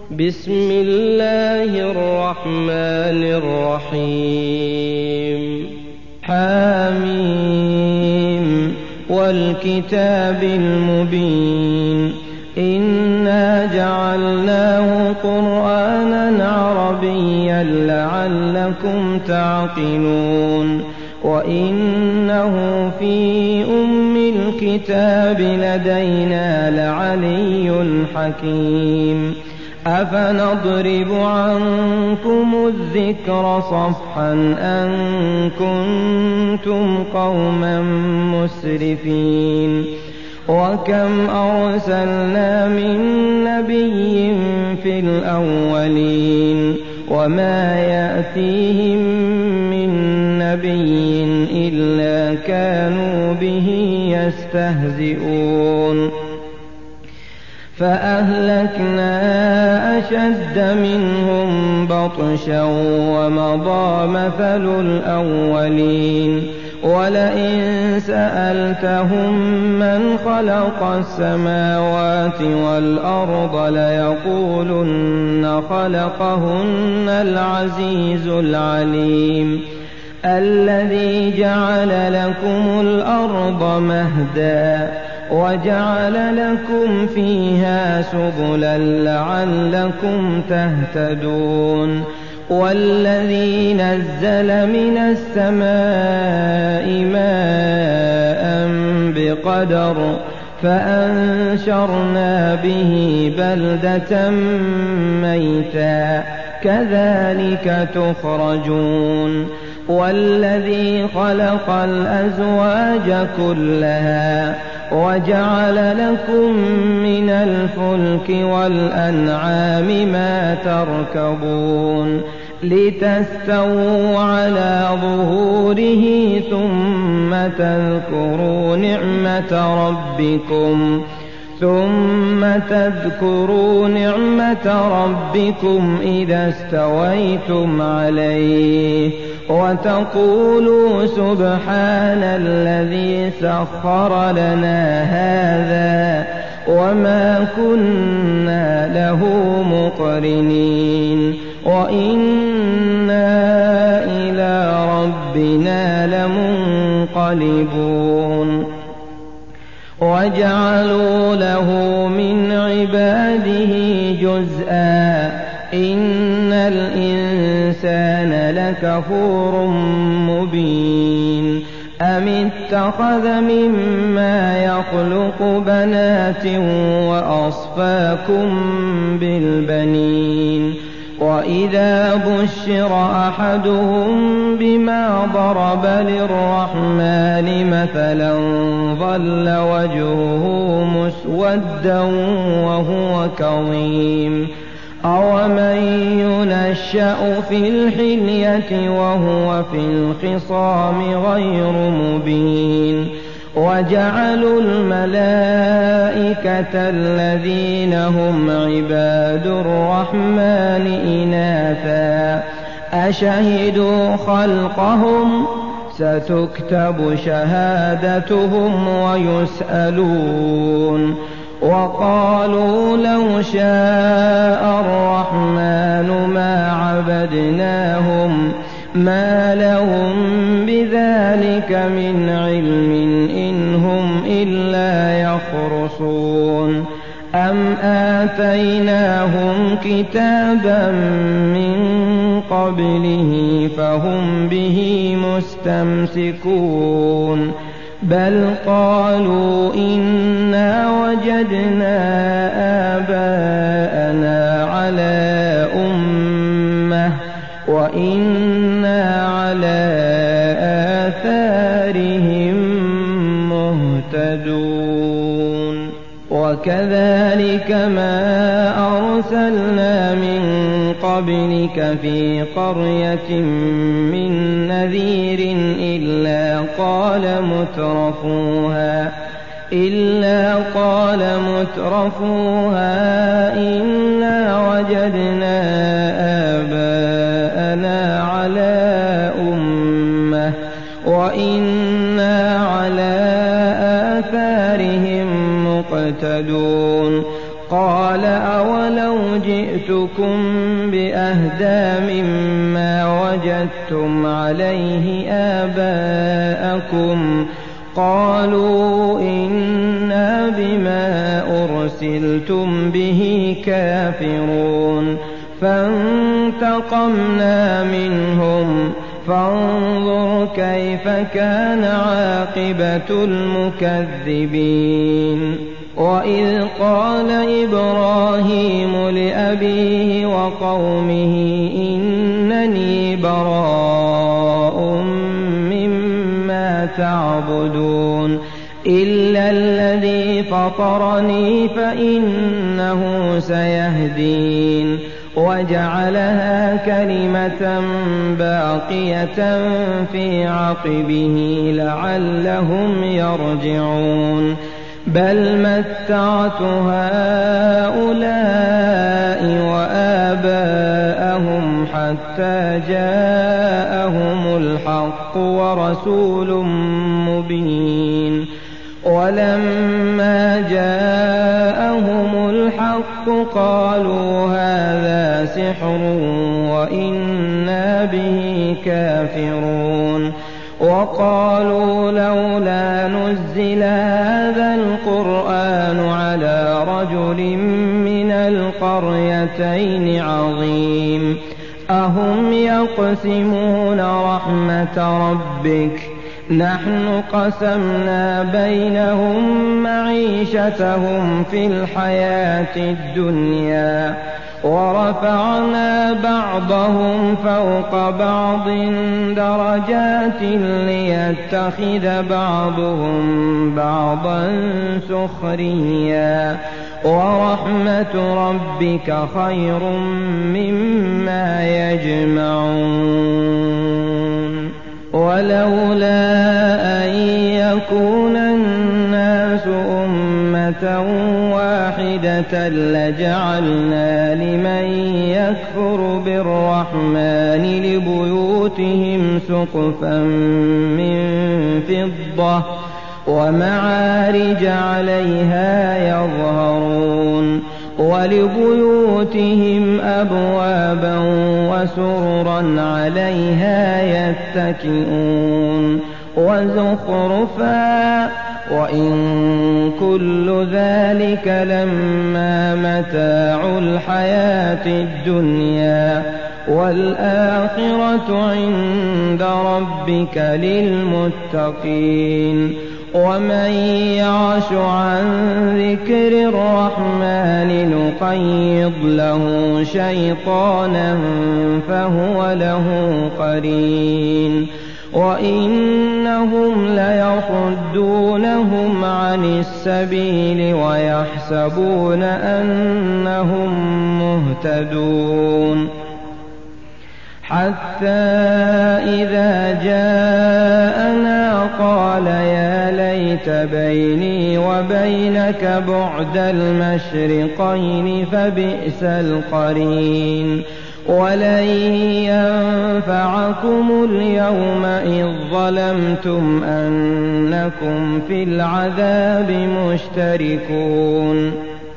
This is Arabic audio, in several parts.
بسم الله الرحمن الرحيم حميم والكتاب المبين إنا جعلناه قرآنا عربيا لعلكم تعقلون وإنه في أم الكتاب لدينا لعلي حكيم أفنضرب عنكم الذكر صفحا أن كنتم قوما مسرفين وكم أرسلنا من نبي في الأولين وما يأتيهم من نبي إلا كانوا به يستهزئون فأهلكنا أشد منهم بطشا ومضى مثل الأولين ولئن سألتهم من خلق السماوات والأرض ليقولن خلقهن العزيز العليم الذي جعل لكم الأرض مهدا وجعل لكم فيها سبلا لعلكم تهتدون والذي نزل من السماء ماء بقدر فأنشرنا به بلدة ميتا كذلك تخرجون والذي خلق الأزواج كلها وجعل لكم من الفلك والأنعام ما تركبون لتستووا على ظهوره ثم تذكروا نعمة ربكم إذا استويتم عليه وتقولوا سبحان الذي سخر لنا هذا وما كنا له مقرنين وإنا إلى ربنا لمنقلبون وجعلوا له من عباده جزءا إن الإنسان لكفور مبين أم اتخذ مما يخلق بنات وأصفاكم بالبنين وإذا بشر أحدهم بما ضرب للرحمن مثلا ظل وجهه مسودا وهو كظيم أومن ينشأ في الحلية وهو في الخصام غير مبين وجعلوا الملائكة الذين هم عباد الرحمن إناثا أشهدوا خلقهم ستكتب شهادتهم ويسألون وقالوا لو شاء الرحمن ما عبدناهم ما لهم بذلك من علم إن هم إلا يخرصون أم آتيناهم كتابا من قبله فهم به مستمسكون بل قالوا إنا وجدنا آباءنا على أمة وإنا على آثارهم مهتدون وكذلك ما أرسلنا من قبلك في قرية من نذير إلا قال مترفوها إنا وجدنا آباءنا على أمة وإنا على آثارهم مقتدون قال أولو جئتكم بأهدى مما وجدتم عليه آباءكم قالوا إنا بما أرسلتم به كافرون فانتقمنا منهم فانظر كيف كان عاقبة المكذبين وإذ قال إبراهيم لأبيه وقومه إنني براء مما تعبدون إلا الذي فطرني فإنه سيهدين وجعلها كلمة باقية في عقبه لعلهم يرجعون بل متعت هؤلاء وآباءهم حتى جاءهم الحق ورسول مبين ولما جاءهم الحق قالوا هذا سحر وإنا به كافرون وقالوا لولا نزل هذا القرآن على رجل من القريتين عظيم أهم يقسمون رحمة ربك نحن قسمنا بينهم معيشتهم في الحياة الدنيا ورفعنا بعضهم فوق بعض درجات ليتخذ بعضهم بعضا سخريا ورحمة ربك خير مما يجمعون ولولا أن يكون الناس أمة واحدة لجعلنا لمن يكفر بالرحمن لبيوتهم سقفا من فضة ومعارج عليها يظهرون ولبيوتهم أبوابا وسررا عليها يتكئون وزخرفا وإن كل ذلك لما متاع الحياة الدنيا والآخرة عند ربك للمتقين ومن يعش عن ذكر الرحمن نقيض له شيطانا فهو له قرين وإنهم ليصدونهم عن السبيل ويحسبون أنهم مهتدون حتى إذا جاءنا قال يا ليت بيني وبينك بعد المشرقين فبئس القرين ولن ينفعكم اليوم إذ ظلمتم أنكم في العذاب مشتركون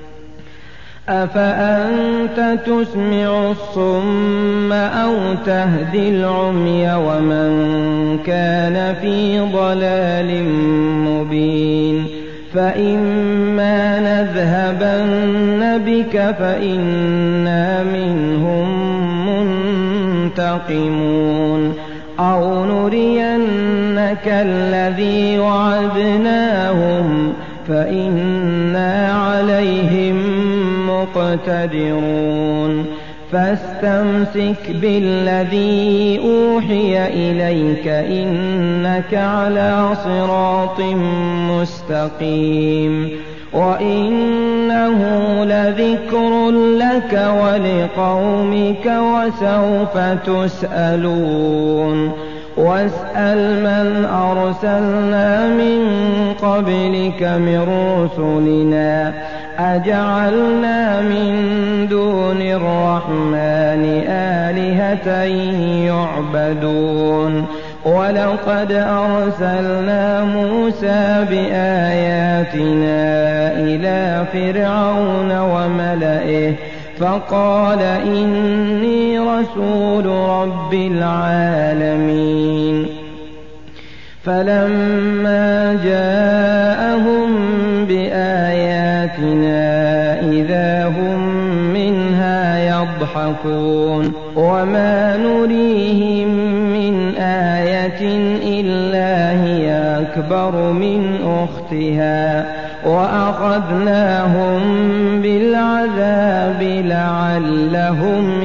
أفأنت تسمع الصم أو تهدي العمي ومن كان في ضلال مبين فإما نذهبن بك فإنا منهم منتقمون أو نرينك الذي وعدناهم فإنا عليهم مقتدرون فاستمسك بالذي أوحي إليك إنك على صراط مستقيم وإنه لذكر لك ولقومك وسوف تسألون واسأل من أرسلنا من قبلك من رسلنا أجعلنا من دون الرحمن آلهة يعبدون ولقد أرسلنا موسى بآياتنا إلى فرعون وملئه فقال إني رسول رب العالمين. فلما جاءهم بآياتنا إذا هم منها يضحكون وما نريهم من آية إلا هي أكبر من أختها وأخذناهم بالعذاب لعلهم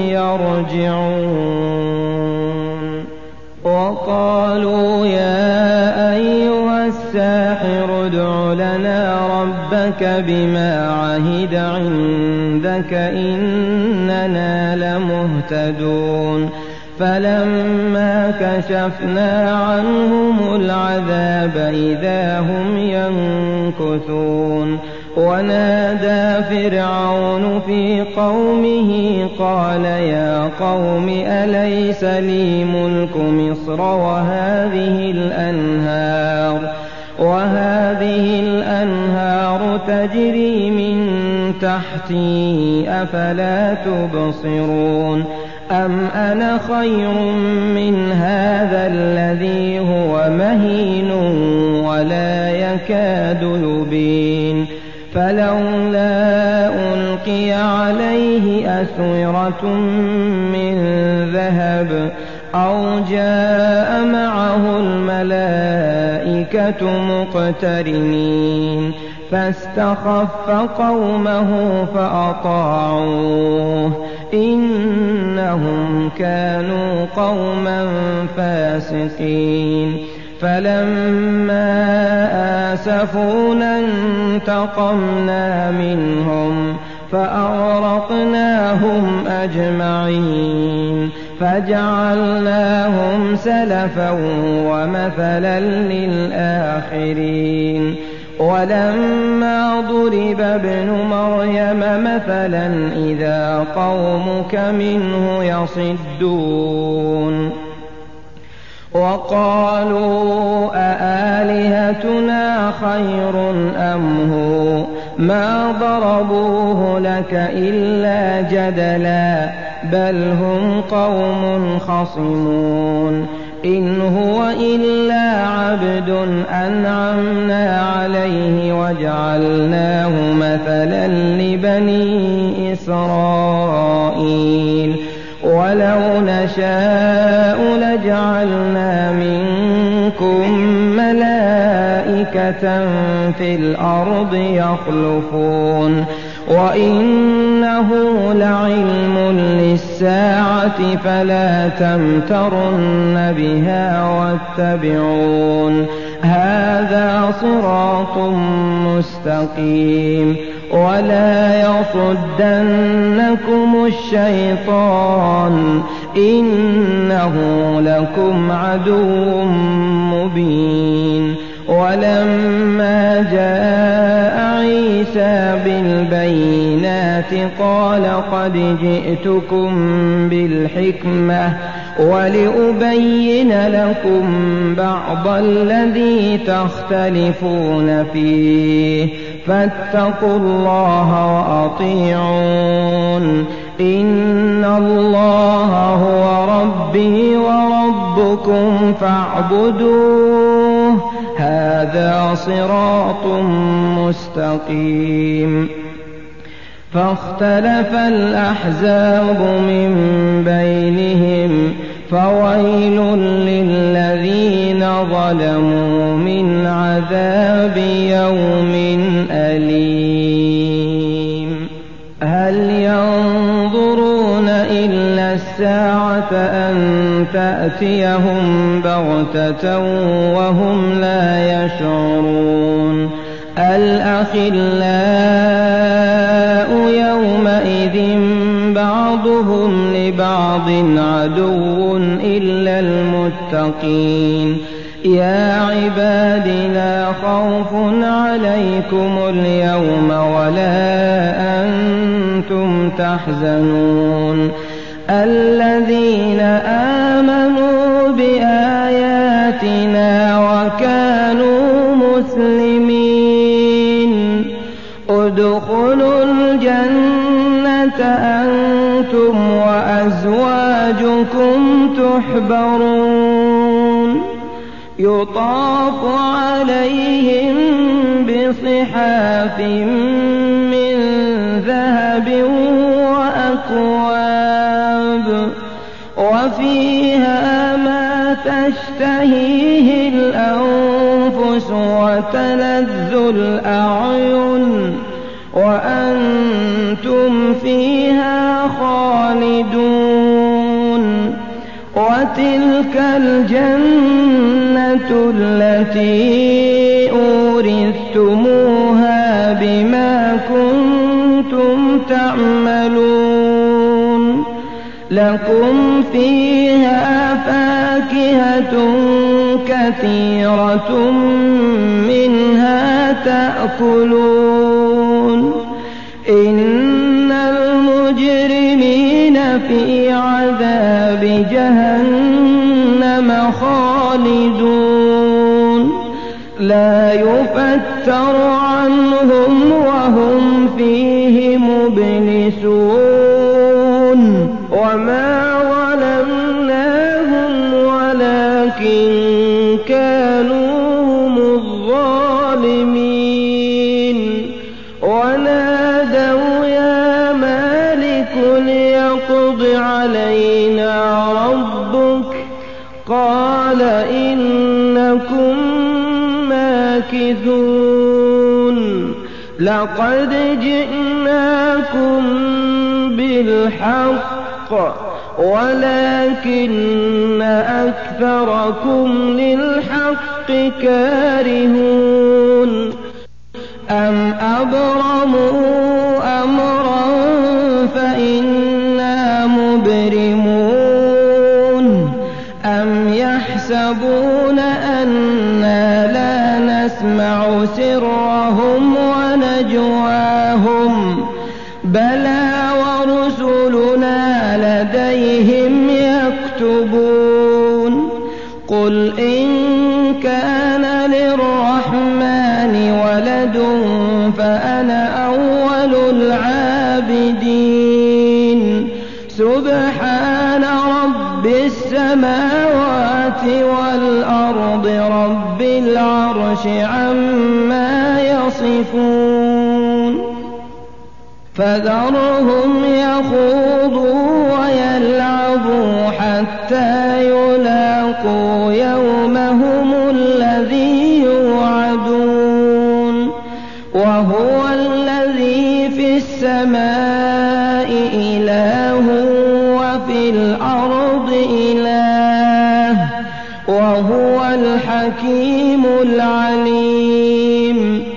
يرجعون. وقالوا يا أيها الساحر ادع لنا ربك بما عهد عندك إننا لمهتدون. فلما كشفنا عنهم العذاب إذا هم ينكثون. ونادى فرعون في قومه قال يا قوم أليس لي ملك مصر وهذه الأنهار تجري من تحتي أفلا تبصرون. أم أنا خير من هذا الذي هو مهين ولا يكاد يبين. فلولا ألقي عليه أسورة من ذهب أو جاء معه الملائكة مقترنين. فاستخف قومه فأطاعوه إنهم كانوا قوما فاسقين. فلما آسفونا انتقمنا منهم فأغرقناهم أجمعين فجعلناهم سلفا ومثلا للآخرين. ولما ضرب ابن مريم مثلا إذا قومك منه يصدون. وقالوا أآلهتنا خير أم هو ما ضربوه لك إلا جدلا بل هم قوم خصمون. إن هو إلا عبد أنعمنا عليه وجعلناه مثلا لبني إسرائيل. ولو نشاء لجعلنا منكم ملائكة في الأرض يخلفون وإنه لعلم للساعة فلا تمترن بها واتبعون هذا صراط مستقيم. ولا يصدنكم الشيطان إنه لكم عدو مبين. ولما جاء عيسى بالبينات قال قد جئتكم بالحكمة ولأبين لكم بعض الذي تختلفون فيه فاتقوا الله وأطيعون. إن الله هو ربي وربكم فاعبدوه هذا صراط مستقيم. فاختلف الأحزاب من بينهم فويل للذين ظلموا من عذاب يوم أليم. هل ينظرون إلا الساعة أن تأتيهم بغتة وهم لا يشعرون. الأخلاء يومئذ بعضهم لبعض عدو إلا المتقين. يا عباد لا خوف عليكم اليوم ولا أنتم تحزنون الذين آمنوا بآياتنا بآياتنا وكانوا مسلمين ادخلوا الجنة أنتم وأزواجكم تحبرون يطاف عليهم بصحاف من ذهب وأكواب وفيها ما تشتهيه الأنفس وتلذ الأعين وأنتم فيها خالدون وتلك الجنة التي أورثتموها بما كنتم تعملون لكم فيها فاكهة كثيرة منها تأكلون إن المجرمين في عذاب جهنم خالدون لا يفتر عنهم وهم فيه مبلسون وما ظلمناهم ولكن كانوا هم الظالمين ونادوا يا مالك ليقض علينا ربك قال إنكم ماكثون لقد جئناكم بالحق ولكن أكثركم للحق كارهون أم أبرموا أمرا فإنا مبرمون أم يحسبون أنا لا نسمع سرهم ونجواهم بلى ورسلنا لديهم يكتبون قل إن كان للرحمن ولد فأنا أول العابدين سبحان رب السماوات والأرض رب العرش عما يصفون فذرهم يخوضوا ويلعبوا حتى يلاقوا يومهم الذي يوعدون وهو الذي في السماء إله وفي الأرض إله وهو الحكيم العليم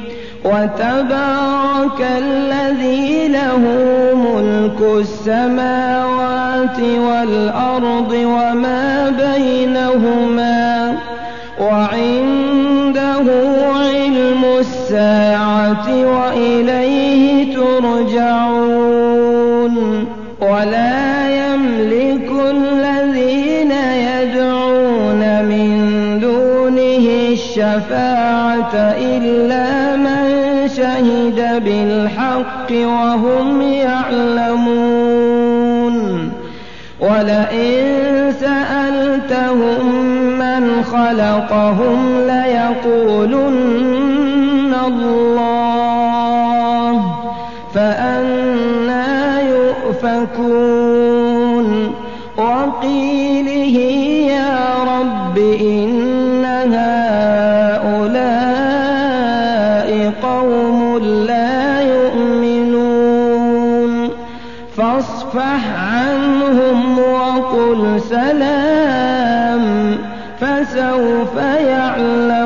وتبارك الذي له ملك السماوات والأرض وما بينهما وعنده علم الساعة وإليه ترجعون ولا يملك الذين يدعون من دونه الشفاعة إلا من شهد بالحق وهم يعلمون ولئن سألتهم من خلقهم ليقولن الله فأنى يؤفكون وقيله يا رب إن هؤلاء قوم لا يؤمنون فاصفح عنهم وقل سلام فسوف يعلمون